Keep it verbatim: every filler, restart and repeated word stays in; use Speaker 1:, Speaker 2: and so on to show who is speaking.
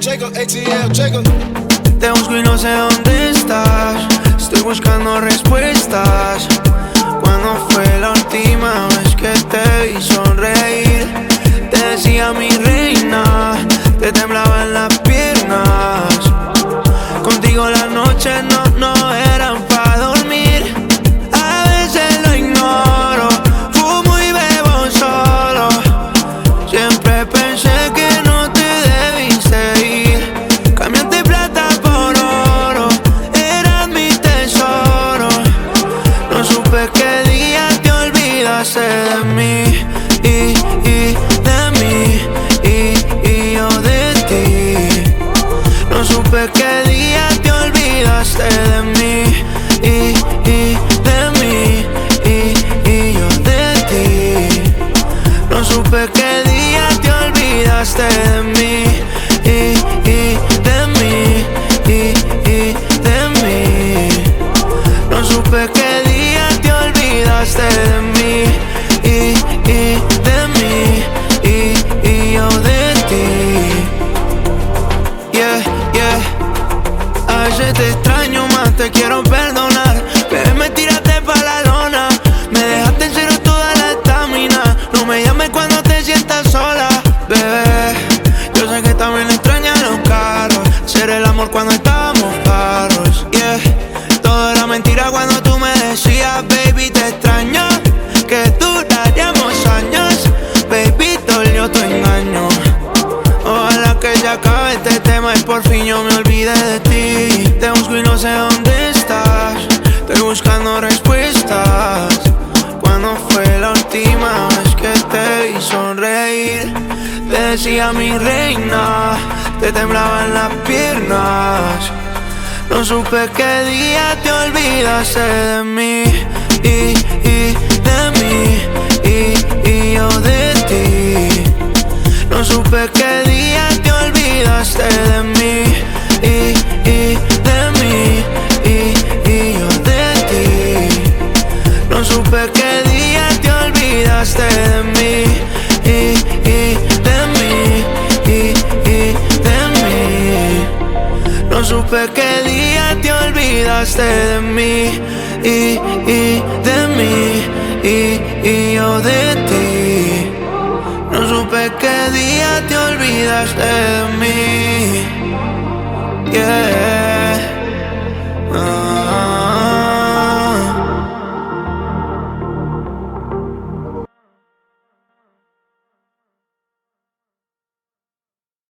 Speaker 1: Jacob, A T L, Jacob.
Speaker 2: Te busco y no sé dónde estás. Estoy buscando respuestas. ¿Cuándo fue la última vez que te vi sonreír? Te decía mi reina, te temblaban las piernas. Contigo las noches no, no eran pa' dormir. A veces lo ignoro, fumo y bebo solo. Siempre pensé que no te debiste ir. Cambiaste plata por oro, eras mi tesoro. No supe qué día te olvidaste de mí y, y de mí y, y yo de ti. No supe qué día te olvidaste de mí y, y de mí y, y yo de ti. No supe qué día te olvidaste de mí y, y de mí y, y de mí. No supe qué día te olvidaste de mí y, y de mí y, y yo de ti. Yeah, yeah. A veces te extraño más, te quiero perdonar. Bebé, me tiraste pa' la lona. Me dejaste en cero toda la estamina. No me llames cuando te sientas sola, bebé. Yo sé que también extrañas los carros. Ser el amor cuando estábamos parros, yeah. Todo era mentira cuando tú me decías, baby, te extraño. Que duraríamos años, baby, dolió tu engaño. Ojalá que se acabe este tema y por fin yo me olvide de ti. Te busco y no sé dónde estás. Estoy buscando respuestas. ¿Cuándo fue la última vez que te vi sonreír? Te decía mi reina, te temblaban las piernas. No supe qué día te olvidaste de mí y, y de mí y, y yo de ti. No supe qué día te olvidaste de mí y, y de mí y, y yo de ti. No supe qué día te olvidaste de mí y, y de mí y, y de mí. No supe qué día te olvidaste de mí y, y de mí y, y yo de ti. No supe qué día te olvidaste de mí.